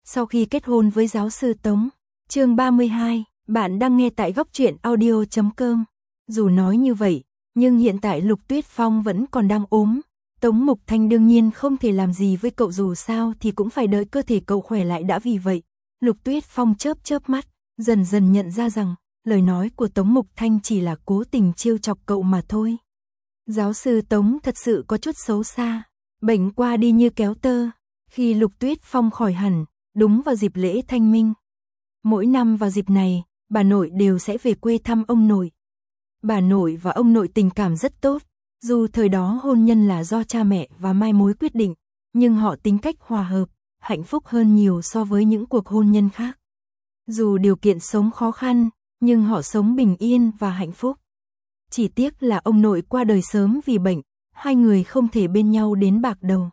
sau khi kết hôn với giáo sư Tống. Chương 32, bạn đang nghe tại góc truyện audio.com. Dù nói như vậy, nhưng hiện tại Lục Tuyết Phong vẫn còn đang ốm. Tống Mục Thanh đương nhiên không thể làm gì với cậu, dù sao thì cũng phải đợi cơ thể cậu khỏe lại đã. Vì vậy, Lục Tuyết Phong chớp chớp mắt, dần dần nhận ra rằng lời nói của Tống Mục Thanh chỉ là cố tình trêu chọc cậu mà thôi. Giáo sư Tống thật sự có chút xấu xa, bệnh qua đi như kéo tơ. Khi Lục Tuyết Phong khỏi hẳn, đúng vào dịp lễ Thanh Minh. Mỗi năm vào dịp này, bà nội đều sẽ về quê thăm ông nội. Bà nội và ông nội tình cảm rất tốt, dù thời đó hôn nhân là do cha mẹ và mai mối quyết định, nhưng họ tính cách hòa hợp, hạnh phúc hơn nhiều so với những cuộc hôn nhân khác. Dù điều kiện sống khó khăn, nhưng họ sống bình yên và hạnh phúc. Chỉ tiếc là ông nội qua đời sớm vì bệnh, hai người không thể bên nhau đến bạc đầu.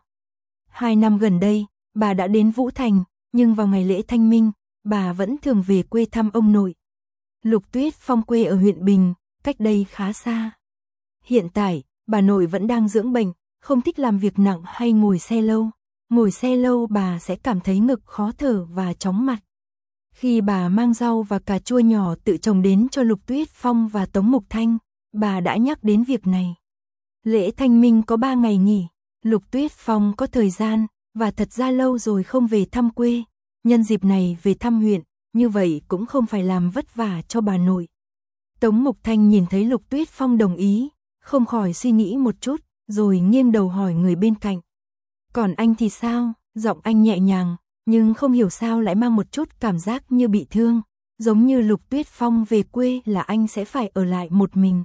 2 năm gần đây, bà đã đến Vũ Thành, nhưng vào ngày lễ Thanh Minh, bà vẫn thường về quê thăm ông nội. Lục Tuyết Phong quê ở huyện Bình, cách đây khá xa. Hiện tại, bà nội vẫn đang dưỡng bệnh, không thích làm việc nặng hay ngồi xe lâu. Ngồi xe lâu bà sẽ cảm thấy ngực khó thở và chóng mặt. Khi bà mang rau và cà chua nhỏ tự trồng đến cho Lục Tuyết Phong và Tống Mục Thanh, bà đã nhắc đến việc này. Lễ Thanh Minh có 3 ngày nghỉ, Lục Tuyết Phong có thời gian, và thật ra lâu rồi không về thăm quê. Nhân dịp này về thăm huyện, như vậy cũng không phải làm vất vả cho bà nội. Tống Mục Thanh nhìn thấy Lục Tuyết Phong đồng ý, không khỏi suy nghĩ một chút, rồi nghiêng đầu hỏi người bên cạnh. Còn anh thì sao? Giọng anh nhẹ nhàng, nhưng không hiểu sao lại mang một chút cảm giác như bị thương, giống như Lục Tuyết Phong về quê là anh sẽ phải ở lại một mình.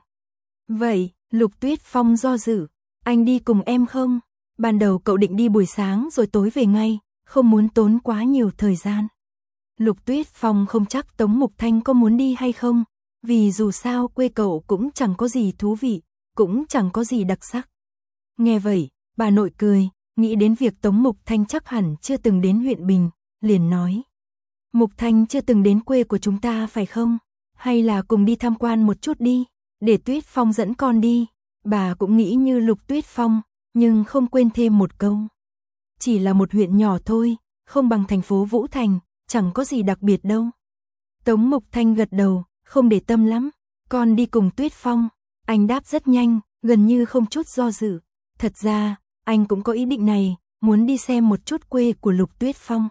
Vậy, Lục Tuyết Phong do dự, anh đi cùng em không? Ban đầu cậu định đi buổi sáng rồi tối về ngay, không muốn tốn quá nhiều thời gian. Lục Tuyết Phong không chắc Tống Mục Thanh có muốn đi hay không, vì dù sao quê cậu cũng chẳng có gì thú vị, cũng chẳng có gì đặc sắc. Nghe vậy, bà nội cười, nghĩ đến việc Tống Mục Thanh chắc hẳn chưa từng đến huyện Bình, liền nói. Mục Thanh chưa từng đến quê của chúng ta phải không? Hay là cùng đi tham quan một chút đi, để Tuyết Phong dẫn con đi. Bà cũng nghĩ như Lục Tuyết Phong, nhưng không quên thêm một câu. Chỉ là một huyện nhỏ thôi, không bằng thành phố Vũ Thành, chẳng có gì đặc biệt đâu. Tống Mục Thanh gật đầu, không để tâm lắm. Con đi cùng Tuyết Phong. Anh đáp rất nhanh, gần như không chút do dự. Thật ra, anh cũng có ý định này, muốn đi xem một chút quê của Lục Tuyết Phong.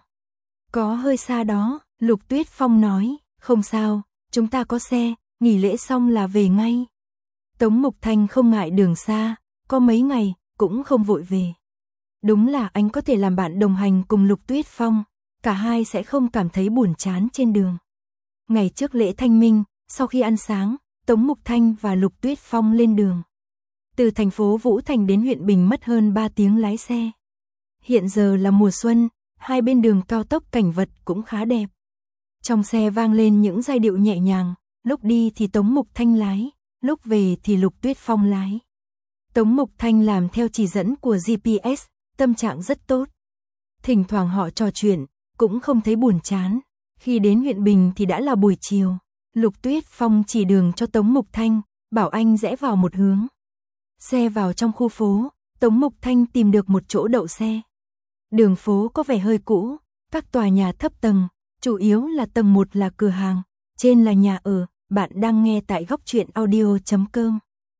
Có hơi xa đó, Lục Tuyết Phong nói, không sao, chúng ta có xe, nghỉ lễ xong là về ngay. Tống Mục Thanh không ngại đường xa, có mấy ngày, cũng không vội về. Đúng là anh có thể làm bạn đồng hành cùng Lục Tuyết Phong, cả hai sẽ không cảm thấy buồn chán trên đường. Ngày trước lễ Thanh Minh, sau khi ăn sáng, Tống Mục Thanh và Lục Tuyết Phong lên đường. Từ thành phố Vũ Thành đến huyện Bình mất hơn 3 tiếng lái xe. Hiện giờ là mùa xuân, hai bên đường cao tốc cảnh vật cũng khá đẹp. Trong xe vang lên những giai điệu nhẹ nhàng, lúc đi thì Tống Mục Thanh lái, lúc về thì Lục Tuyết Phong lái. Tống Mục Thanh làm theo chỉ dẫn của GPS, tâm trạng rất tốt. Thỉnh thoảng họ trò chuyện, cũng không thấy buồn chán. Khi đến huyện Bình thì đã là buổi chiều. Lục Tuyết Phong chỉ đường cho Tống Mục Thanh, bảo anh rẽ vào một hướng. Xe vào trong khu phố, Tống Mục Thanh tìm được một chỗ đậu xe. Đường phố có vẻ hơi cũ, các tòa nhà thấp tầng, chủ yếu là tầng 1 là cửa hàng, trên là nhà ở. Bạn đang nghe tại góc truyện audio.com.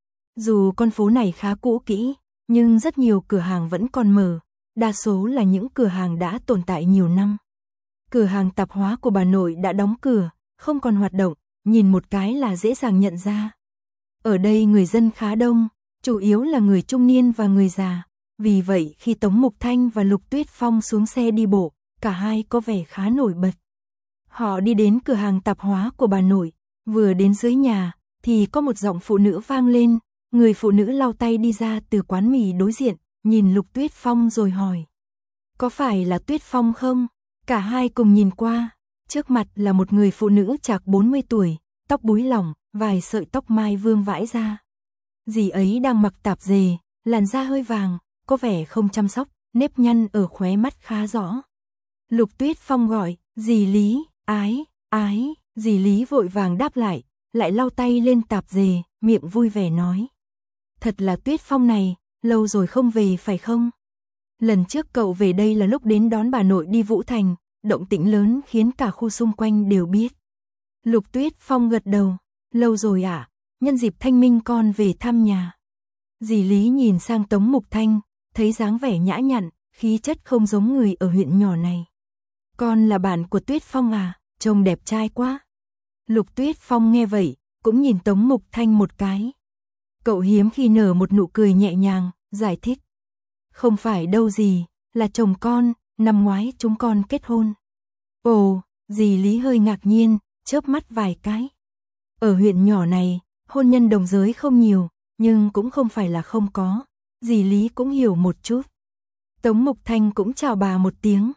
Dù con phố này khá cũ kỹ, nhưng rất nhiều cửa hàng vẫn còn mở, đa số là những cửa hàng đã tồn tại nhiều năm. Cửa hàng tạp hóa của bà nội đã đóng cửa, không còn hoạt động, nhìn một cái là dễ dàng nhận ra. Ở đây người dân khá đông, chủ yếu là người trung niên và người già, vì vậy khi Tống Mục Thanh và Lục Tuyết Phong xuống xe đi bộ, cả hai có vẻ khá nổi bật. Họ đi đến cửa hàng tạp hóa của bà nội, vừa đến dưới nhà, thì có một giọng phụ nữ vang lên, người phụ nữ lau tay đi ra từ quán mì đối diện, nhìn Lục Tuyết Phong rồi hỏi. Có phải là Tuyết Phong không? Cả hai cùng nhìn qua, trước mặt là một người phụ nữ chạc 40 tuổi, tóc búi lỏng, vài sợi tóc mai vương vãi ra. Dì ấy đang mặc tạp dề, làn da hơi vàng, có vẻ không chăm sóc, nếp nhăn ở khóe mắt khá rõ. Lục Tuyết Phong gọi, dì Lý, ái, dì Lý vội vàng đáp lại lau tay lên tạp dề, miệng vui vẻ nói. Thật là Tuyết Phong này, lâu rồi không về phải không? Lần trước cậu về đây là lúc đến đón bà nội đi Vũ Thành, động tĩnh lớn khiến cả khu xung quanh đều biết. Lục Tuyết Phong gật đầu, lâu rồi ạ, nhân dịp Thanh Minh con về thăm nhà. Dì Lý nhìn sang Tống Mục Thanh, thấy dáng vẻ nhã nhặn, khí chất không giống người ở huyện nhỏ này. Con là bạn của Tuyết Phong à, trông đẹp trai quá. Lục Tuyết Phong nghe vậy, cũng nhìn Tống Mục Thanh một cái. Cậu hiếm khi nở một nụ cười nhẹ nhàng, giải thích. Không phải đâu dì, là chồng con, năm ngoái chúng con kết hôn. Ồ, dì Lý hơi ngạc nhiên, chớp mắt vài cái. Ở huyện nhỏ này, hôn nhân đồng giới không nhiều, nhưng cũng không phải là không có. Dì Lý cũng hiểu một chút. Tống Mục Thanh cũng chào bà một tiếng.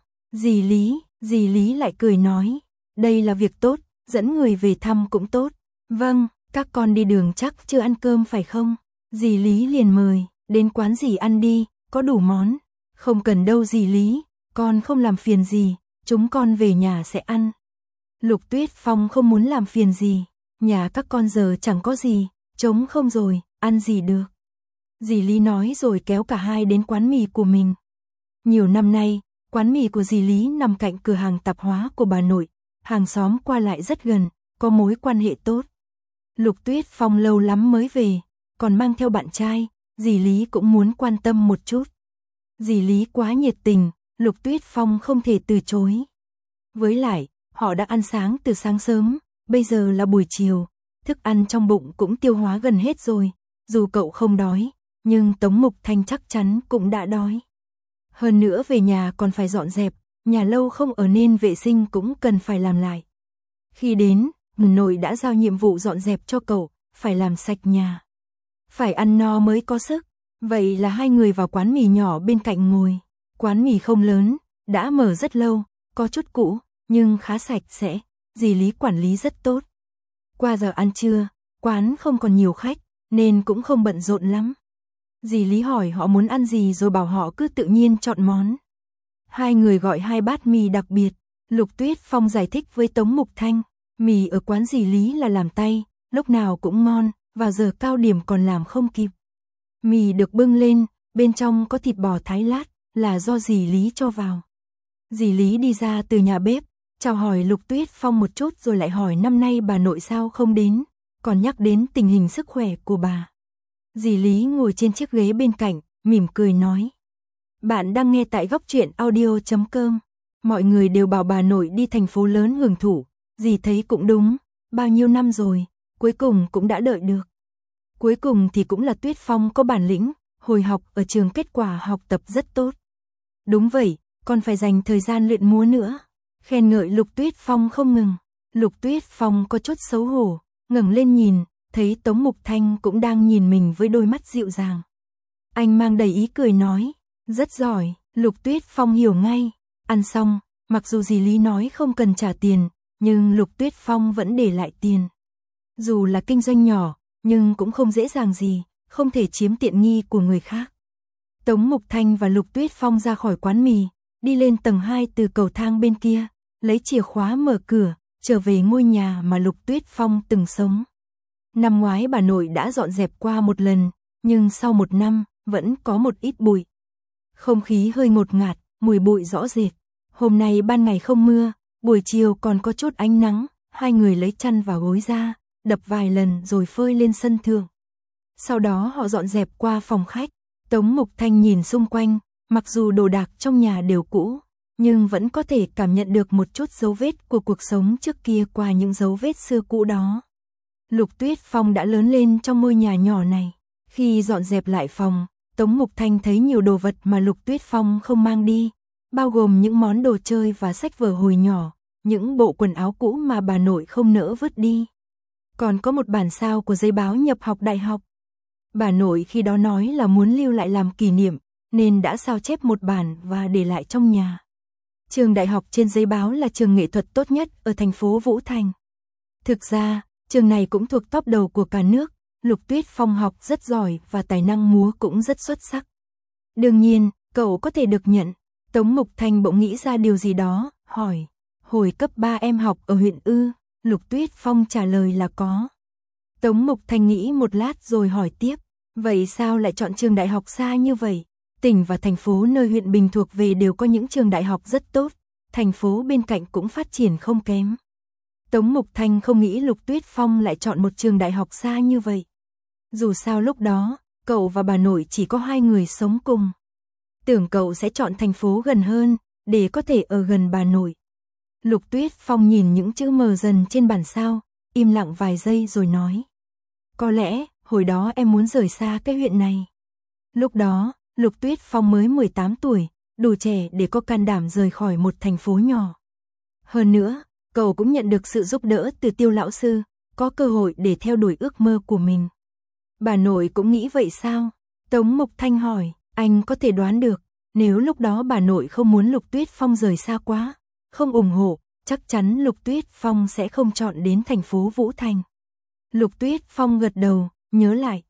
Dì Lý lại cười nói. Đây là việc tốt, dẫn người về thăm cũng tốt. Vâng, các con đi đường chắc chưa ăn cơm phải không? Dì Lý liền mời, đến quán dì ăn đi, có đủ món. Không cần đâu dì Lý, con không làm phiền gì, chúng con về nhà sẽ ăn. Lục Tuyết Phong không muốn làm phiền gì, nhà các con giờ chẳng có gì, trống không rồi, ăn gì được. Dì Lý nói rồi kéo cả hai đến quán mì của mình. Nhiều năm nay, quán mì của dì Lý nằm cạnh cửa hàng tạp hóa của bà nội, hàng xóm qua lại rất gần, có mối quan hệ tốt. Lục Tuyết Phong lâu lắm mới về, còn mang theo bạn trai, dì Lý cũng muốn quan tâm một chút. Dì Lý quá nhiệt tình, Lục Tuyết Phong không thể từ chối. Với lại, họ đã ăn sáng từ sáng sớm, bây giờ là buổi chiều, thức ăn trong bụng cũng tiêu hóa gần hết rồi, dù cậu không đói, nhưng Tống Mục Thanh chắc chắn cũng đã đói. Hơn nữa về nhà còn phải dọn dẹp, nhà lâu không ở nên vệ sinh cũng cần phải làm lại. Khi đến, nội đã giao nhiệm vụ dọn dẹp cho cậu, phải làm sạch nhà. Phải ăn no mới có sức, vậy là hai người vào quán mì nhỏ bên cạnh ngồi. Quán mì không lớn, đã mở rất lâu, có chút cũ, nhưng khá sạch sẽ, dì Lý quản lý rất tốt. Qua giờ ăn trưa, quán không còn nhiều khách, nên cũng không bận rộn lắm. Dì Lý hỏi họ muốn ăn gì rồi bảo họ cứ tự nhiên chọn món. Hai người gọi 2 bát mì đặc biệt, Lục Tuyết Phong giải thích với Tống Mục Thanh, mì ở quán dì Lý là làm tay, lúc nào cũng ngon, vào giờ cao điểm còn làm không kịp. Mì được bưng lên, bên trong có thịt bò thái lát, là do dì Lý cho vào. Dì Lý đi ra từ nhà bếp, chào hỏi Lục Tuyết Phong một chút rồi lại hỏi năm nay bà nội sao không đến, còn nhắc đến tình hình sức khỏe của bà. Dì Lý ngồi trên chiếc ghế bên cạnh, mỉm cười nói. Bạn đang nghe tại Góc Truyện Audio.com. Mọi người đều bảo bà nội đi thành phố lớn hưởng thụ, dì thấy cũng đúng, bao nhiêu năm rồi, cuối cùng cũng đã đợi được. Cuối cùng thì cũng là Tuyết Phong có bản lĩnh, hồi học ở trường kết quả học tập rất tốt. Đúng vậy, còn phải dành thời gian luyện múa nữa. Khen ngợi Lục Tuyết Phong không ngừng. Lục Tuyết Phong có chút xấu hổ, ngẩng lên nhìn, thấy Tống Mục Thanh cũng đang nhìn mình với đôi mắt dịu dàng. Anh mang đầy ý cười nói, rất giỏi, Lục Tuyết Phong hiểu ngay. Ăn xong, mặc dù dì Lý nói không cần trả tiền, nhưng Lục Tuyết Phong vẫn để lại tiền. Dù là kinh doanh nhỏ, nhưng cũng không dễ dàng gì, không thể chiếm tiện nghi của người khác. Tống Mục Thanh và Lục Tuyết Phong ra khỏi quán mì, đi lên tầng 2 từ cầu thang bên kia, lấy chìa khóa mở cửa, trở về ngôi nhà mà Lục Tuyết Phong từng sống. Năm ngoái bà nội đã dọn dẹp qua một lần, nhưng sau một năm, vẫn có một ít bụi. Không khí hơi ngột ngạt, mùi bụi rõ rệt. Hôm nay ban ngày không mưa, buổi chiều còn có chút ánh nắng, hai người lấy chăn và gối ra, đập vài lần rồi phơi lên sân thượng. Sau đó họ dọn dẹp qua phòng khách. Tống Mục Thanh nhìn xung quanh, mặc dù đồ đạc trong nhà đều cũ, nhưng vẫn có thể cảm nhận được một chút dấu vết của cuộc sống trước kia qua những dấu vết xưa cũ đó. Lục Tuyết Phong đã lớn lên trong ngôi nhà nhỏ này. Khi dọn dẹp lại phòng, Tống Mục Thanh thấy nhiều đồ vật mà Lục Tuyết Phong không mang đi, bao gồm những món đồ chơi và sách vở hồi nhỏ, những bộ quần áo cũ mà bà nội không nỡ vứt đi. Còn có một bản sao của giấy báo nhập học đại học. Bà nội khi đó nói là muốn lưu lại làm kỷ niệm, nên đã sao chép một bản và để lại trong nhà. Trường đại học trên giấy báo là trường nghệ thuật tốt nhất ở thành phố Vũ Thành. Thực ra, trường này cũng thuộc top đầu của cả nước, Lục Tuyết Phong học rất giỏi và tài năng múa cũng rất xuất sắc. Đương nhiên, cậu có thể được nhận. Tống Mục Thanh bỗng nghĩ ra điều gì đó, hỏi, hồi cấp 3 em học ở huyện ư? Lục Tuyết Phong trả lời là có. Tống Mục Thanh nghĩ một lát rồi hỏi tiếp, vậy sao lại chọn trường đại học xa như vậy? Tỉnh và thành phố nơi huyện Bình thuộc về đều có những trường đại học rất tốt, thành phố bên cạnh cũng phát triển không kém. Tống Mục Thanh không nghĩ Lục Tuyết Phong lại chọn một trường đại học xa như vậy. Dù sao lúc đó, cậu và bà nội chỉ có 2 người sống cùng. Tưởng cậu sẽ chọn thành phố gần hơn, để có thể ở gần bà nội. Lục Tuyết Phong nhìn những chữ mờ dần trên bản sao, im lặng vài giây rồi nói. Có lẽ, hồi đó em muốn rời xa cái huyện này. Lúc đó, Lục Tuyết Phong mới 18 tuổi, đủ trẻ để có can đảm rời khỏi một thành phố nhỏ. Hơn nữa, cậu cũng nhận được sự giúp đỡ từ Tiêu lão sư, có cơ hội để theo đuổi ước mơ của mình. Bà nội cũng nghĩ vậy sao? Tống Mục Thanh hỏi, anh có thể đoán được, nếu lúc đó bà nội không muốn Lục Tuyết Phong rời xa quá, không ủng hộ, chắc chắn Lục Tuyết Phong sẽ không chọn đến thành phố Vũ Thành. Lục Tuyết Phong gật đầu, nhớ lại,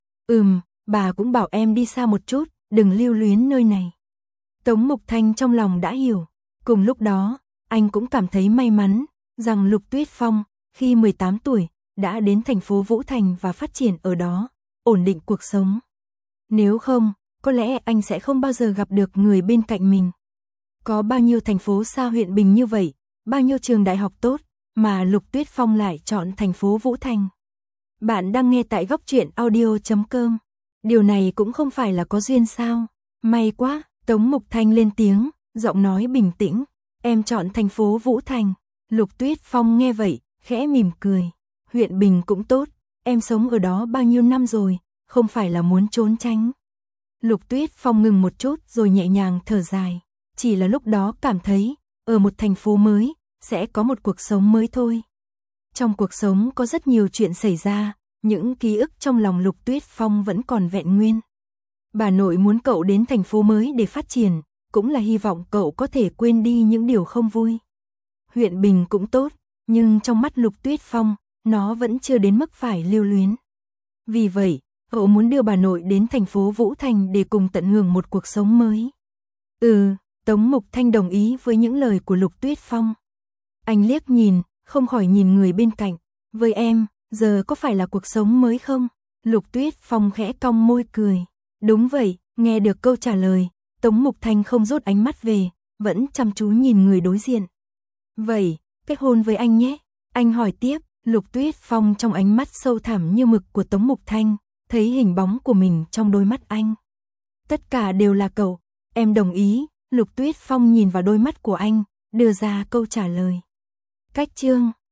bà cũng bảo em đi xa một chút, đừng lưu luyến nơi này. Tống Mục Thanh trong lòng đã hiểu, cùng lúc đó, anh cũng cảm thấy may mắn, rằng Lục Tuyết Phong, khi 18 tuổi, đã đến thành phố Vũ Thành và phát triển ở đó, ổn định cuộc sống. Nếu không, có lẽ anh sẽ không bao giờ gặp được người bên cạnh mình. Có bao nhiêu thành phố xa huyện Bình như vậy, bao nhiêu trường đại học tốt, mà Lục Tuyết Phong lại chọn thành phố Vũ Thành. Bạn đang nghe tại Góc Truyện Audio.com. Điều này cũng không phải là có duyên sao. May quá, Tống Mục Thanh lên tiếng, giọng nói bình tĩnh. Em chọn thành phố Vũ Thành. Lục Tuyết Phong nghe vậy, khẽ mỉm cười. Huyện Bình cũng tốt, em sống ở đó bao nhiêu năm rồi, không phải là muốn trốn tránh. Lục Tuyết Phong ngừng một chút rồi nhẹ nhàng thở dài. Chỉ là lúc đó cảm thấy, ở một thành phố mới, sẽ có một cuộc sống mới thôi. Trong cuộc sống có rất nhiều chuyện xảy ra, những ký ức trong lòng Lục Tuyết Phong vẫn còn vẹn nguyên. Bà nội muốn cậu đến thành phố mới để phát triển, cũng là hy vọng cậu có thể quên đi những điều không vui. Huyện Bình cũng tốt, nhưng trong mắt Lục Tuyết Phong, nó vẫn chưa đến mức phải lưu luyến. Vì vậy, cậu muốn đưa bà nội đến thành phố Vũ Thành để cùng tận hưởng một cuộc sống mới. Tống Mục Thanh đồng ý với những lời của Lục Tuyết Phong. Anh liếc nhìn, không khỏi nhìn người bên cạnh. Với em, giờ có phải là cuộc sống mới không? Lục Tuyết Phong khẽ cong môi cười. Đúng vậy, nghe được câu trả lời, Tống Mục Thanh không rút ánh mắt về, vẫn chăm chú nhìn người đối diện. Vậy, kết hôn với anh nhé. Anh hỏi tiếp, Lục Tuyết Phong trong ánh mắt sâu thẳm như mực của Tống Mục Thanh, thấy hình bóng của mình trong đôi mắt anh. Tất cả đều là cậu, em đồng ý. Lục Tuyết Phong nhìn vào đôi mắt của anh, đưa ra câu trả lời. Cách chương